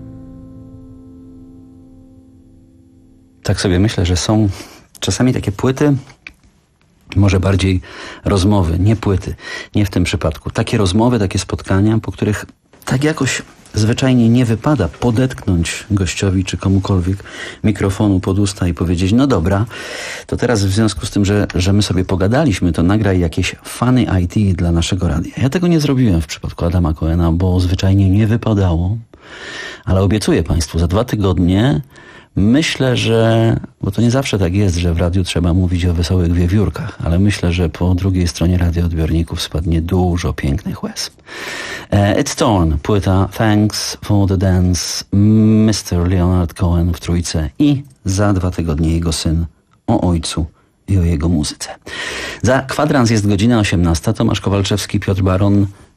Tak sobie myślę, że są czasami takie płyty, może bardziej rozmowy, nie płyty, nie w tym przypadku. Takie rozmowy, takie spotkania, po których tak jakoś zwyczajnie nie wypada podetknąć gościowi czy komukolwiek mikrofonu pod usta i powiedzieć, no dobra, to teraz w związku z tym, że, że my sobie pogadaliśmy, to nagraj jakieś funny I T dla naszego radia. Ja tego nie zrobiłem w przypadku Adama Cohena, bo zwyczajnie nie wypadało, ale obiecuję Państwu, za dwa tygodnie myślę, że, bo to nie zawsze tak jest, że w radiu trzeba mówić o wesołych wiewiórkach, ale myślę, że po drugiej stronie radioodbiorników spadnie dużo pięknych łez. It's Torn, płyta Thanks for the Dance, mister Leonard Cohen w trójce i za dwa tygodnie jego syn o ojcu i o jego muzyce. Za kwadrans jest godzina osiemnasta. Tomasz Kowalczewski, Piotr Baron.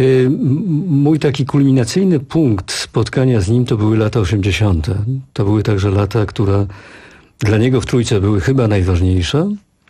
Mój taki kulminacyjny punkt spotkania z nim to były lata osiemdziesiąte. To były także lata, które dla niego w Trójce były chyba najważniejsze.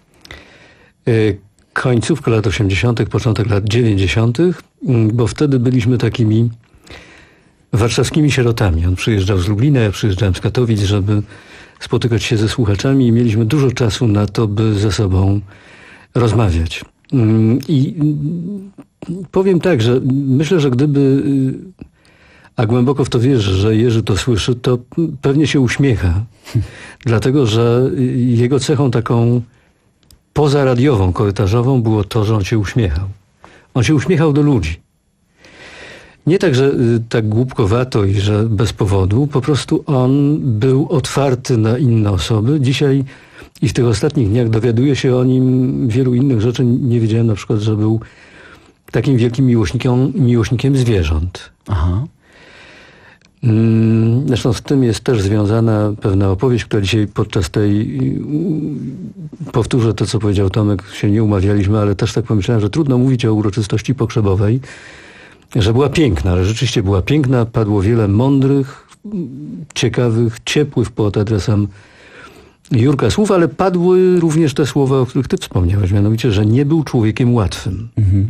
Końcówka lat osiemdziesiątych, początek lat dziewięćdziesiątych, bo wtedy byliśmy takimi warszawskimi sierotami. On przyjeżdżał z Lublina, ja przyjeżdżałem z Katowic, żeby spotykać się ze słuchaczami i mieliśmy dużo czasu na to, by ze sobą rozmawiać. I powiem tak, że myślę, że gdyby, a głęboko w to wierzę, że Jerzy to słyszy, to pewnie się uśmiecha. Dlatego, że jego cechą taką pozaradiową, korytarzową było to, że on się uśmiechał. On się uśmiechał do ludzi. Nie tak, że tak głupkowato i że bez powodu. Po prostu on był otwarty na inne osoby. Dzisiaj i w tych ostatnich dniach dowiaduję się o nim wielu innych rzeczy. Nie wiedziałem na przykład, że był takim wielkim miłośnikiem, miłośnikiem zwierząt. Aha. Zresztą z tym jest też związana pewna opowieść, która dzisiaj podczas tej, powtórzę to, co powiedział Tomek, się nie umawialiśmy, ale też tak pomyślałem, że trudno mówić o uroczystości pogrzebowej, że była piękna, ale rzeczywiście była piękna. Padło wiele mądrych, ciekawych, ciepłych pod adresem Jurka słów, ale padły również te słowa, o których ty wspomniałeś, mianowicie, że nie był człowiekiem łatwym. Mhm.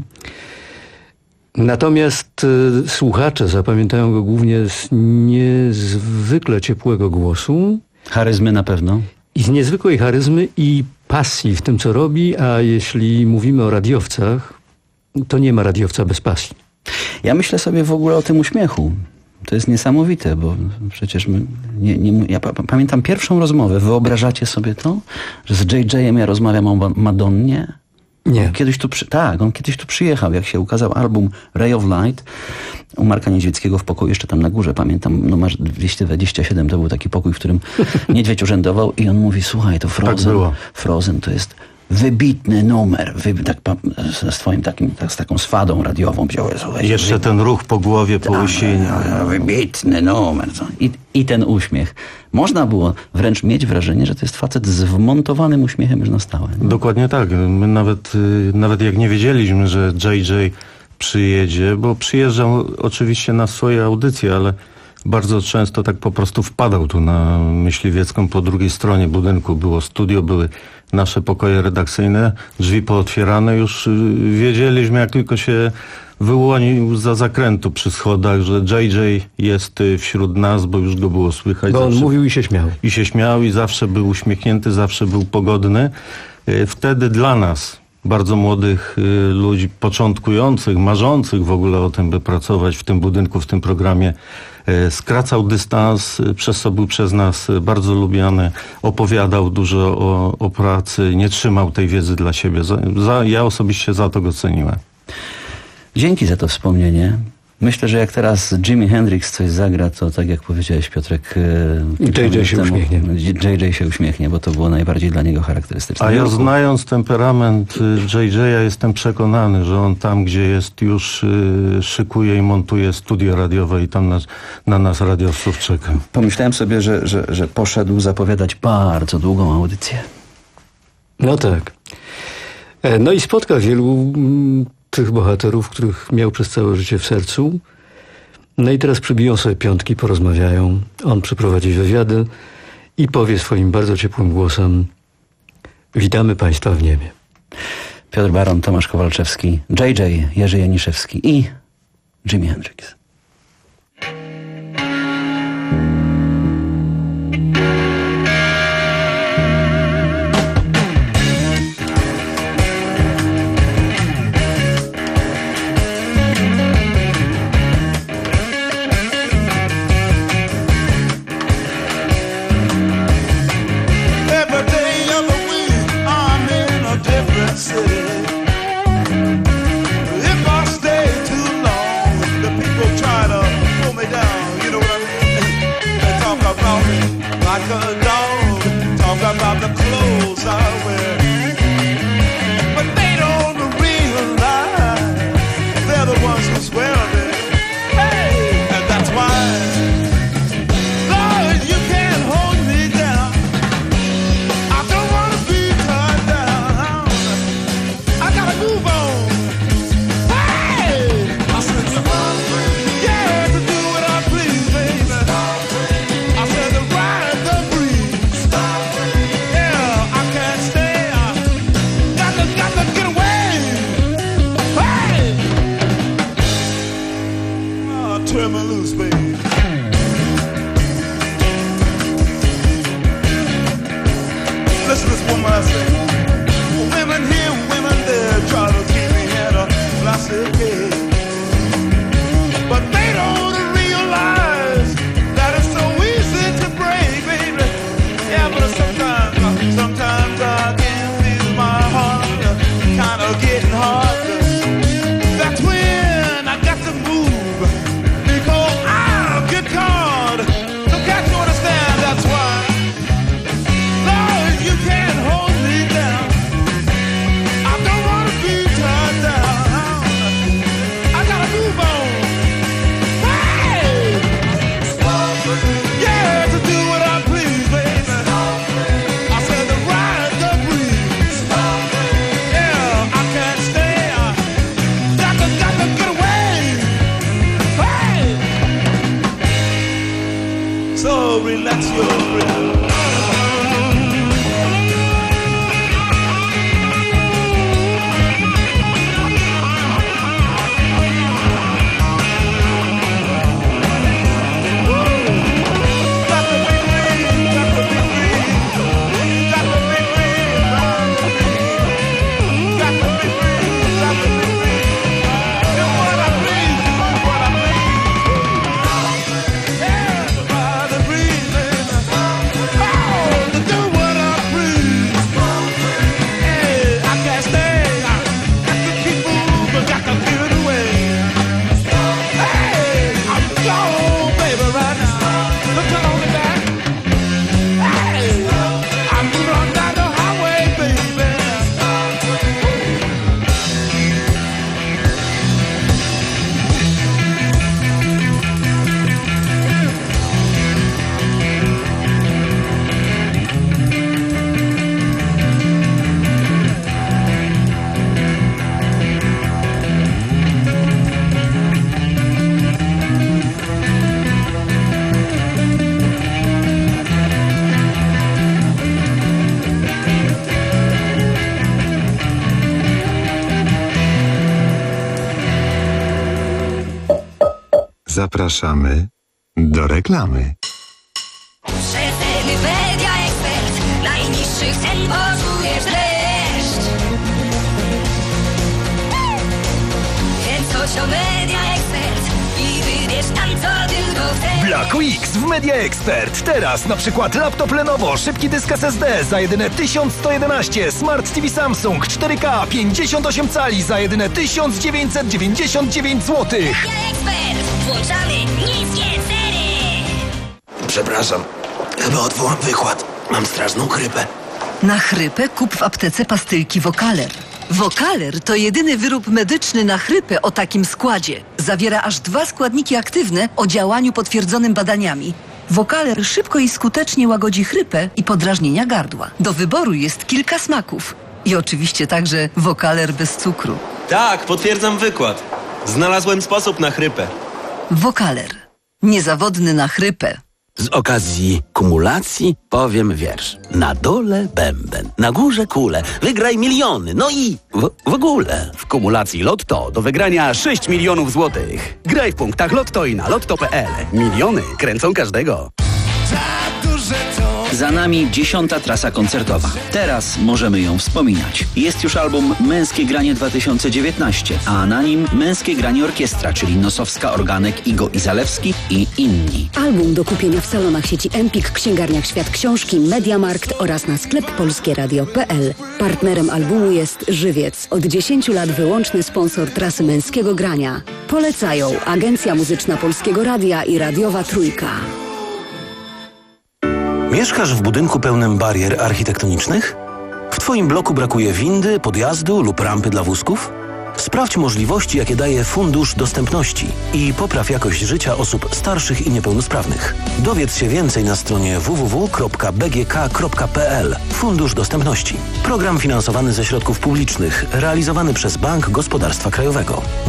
Natomiast y, słuchacze zapamiętają go głównie z niezwykle ciepłego głosu. Charyzmy na pewno. I z niezwykłej charyzmy i pasji w tym, co robi, a jeśli mówimy o radiowcach, to nie ma radiowca bez pasji. Ja myślę sobie w ogóle o tym uśmiechu. To jest niesamowite, bo przecież my nie, nie, ja pa, pamiętam pierwszą rozmowę. Wyobrażacie sobie to? Że z J J-em ja rozmawiam o Madonnie? Nie. On kiedyś tu przy... Tak, on kiedyś tu przyjechał, jak się ukazał album Ray of Light u Marka Niedźwieckiego w pokoju, jeszcze tam na górze, pamiętam, numer dwieście dwadzieścia siedem, to był taki pokój, w którym Niedźwiedź urzędował i on mówi, słuchaj, to Frozen, tak Frozen to jest wybitny numer, Wy, tak, z twoim takim, tak, z taką swadą radiową. Słuchaj, jeszcze ten ruch po głowie, po łysinie. Wybitny numer. I, I ten uśmiech. Można było wręcz mieć wrażenie, że to jest facet z wmontowanym uśmiechem już na stałe. Nie? Dokładnie tak. My nawet, nawet jak nie wiedzieliśmy, że J J przyjedzie, bo przyjeżdżał oczywiście na swoje audycje, ale bardzo często tak po prostu wpadał tu na Myśliwiecką. Po drugiej stronie budynku było studio, były nasze pokoje redakcyjne, drzwi pootwierane. Już wiedzieliśmy, jak tylko się wyłonił za zakrętu przy schodach, że J J jest wśród nas, bo już go było słychać. Bo on zawsze, mówił i się śmiał. I się śmiał i zawsze był uśmiechnięty, zawsze był pogodny. Wtedy dla nas, bardzo młodych ludzi, początkujących, marzących w ogóle o tym, by pracować w tym budynku, w tym programie, skracał dystans, przez co był przez nas bardzo lubiany, opowiadał dużo o, o pracy, nie trzymał tej wiedzy dla siebie. Za, za, ja osobiście za to go ceniłem. Dzięki za to wspomnienie. Myślę, że jak teraz Jimi Hendrix coś zagra, to tak jak powiedziałeś, Piotrek, J J się temu, uśmiechnie. J J się uśmiechnie, bo to było najbardziej dla niego charakterystyczne. A ja znając temperament J J, jestem przekonany, że on tam, gdzie jest, już szykuje i montuje studio radiowe i tam nas, na nas radiowców czeka. Pomyślałem sobie, że, że, że poszedł zapowiadać bardzo długą audycję. No tak. No i spotka wielu tych bohaterów, których miał przez całe życie w sercu. No i teraz przybiją sobie piątki, porozmawiają. On przeprowadzi wywiady i powie swoim bardzo ciepłym głosem: witamy Państwa w niebie. Piotr Baron, Tomasz Kowalczewski, J J, Jerzy Janiszewski i Jimi Hendrix. City. If I stay too long, the people listen to this woman I say. Women here, women there, try to keep me in a plastic cage. But they don't realize that it's so easy to break, baby. Yeah, but sometimes, sometimes I can feel my heart kind of getting hard. That's when I got to move, because I'll get caught. So can't you understand? That's why, Lord, you can't hold me down. I don't want to be tied down. I gotta move on. Hey! Yeah, to do what I please, baby. I said to ride the breeze. Yeah, I can't stay. I got to, got to get away. Hey! So relax your grip. Zapraszamy do reklamy. Przeceny Media Expert. Najniższych cen poczujesz dreszcz. Więc chodź do Media Expert i wybierz tam, co tylko chcesz. Black Weeks w Media Expert. Teraz na przykład laptop Lenovo, szybki dysk S S D za jedyne tysiąc sto jedenaście, Smart T V Samsung cztery K pięćdziesiąt osiem cali za jedyne tysiąc dziewięćset dziewięćdziesiąt dziewięć złotych. Media Expert. Włączamy niskie ceny. Przepraszam, chyba odwołam wykład. Mam straszną chrypę. Na chrypę kup w aptece pastylki Vocaler. Vocaler to jedyny wyrób medyczny na chrypę o takim składzie. Zawiera aż dwa składniki aktywne o działaniu potwierdzonym badaniami. Vocaler szybko i skutecznie łagodzi chrypę i podrażnienia gardła. Do wyboru jest kilka smaków. I oczywiście także Vocaler bez cukru. Tak, potwierdzam wykład. Znalazłem sposób na chrypę. Vocaler. Niezawodny na chrypę. Z okazji kumulacji powiem wiersz. Na dole bęben, na górze kule, wygraj miliony, no i w, w ogóle. W kumulacji Lotto do wygrania sześć milionów złotych. Graj w punktach Lotto i na lotto kropka p l. Miliony kręcą każdego. Za nami dziesiąta trasa koncertowa. Teraz możemy ją wspominać. Jest już album Męskie Granie dwa tysiące dziewiętnaście, a na nim Męskie Granie Orkiestra, czyli Nosowska, Organek, Igo i Zalewski i inni. Album do kupienia w salonach sieci Empik, księgarniach Świat Książki, Mediamarkt oraz na sklep polskieradio kropka p l. Partnerem albumu jest Żywiec. Od dziesięciu lat wyłączny sponsor trasy Męskiego Grania. Polecają Agencja Muzyczna Polskiego Radia i Radiowa Trójka. Mieszkasz w budynku pełnym barier architektonicznych? W Twoim bloku brakuje windy, podjazdu lub rampy dla wózków? Sprawdź możliwości, jakie daje Fundusz Dostępności i popraw jakość życia osób starszych i niepełnosprawnych. Dowiedz się więcej na stronie w w w kropka b g k kropka p l. Fundusz Dostępności. Program finansowany ze środków publicznych, realizowany przez Bank Gospodarstwa Krajowego.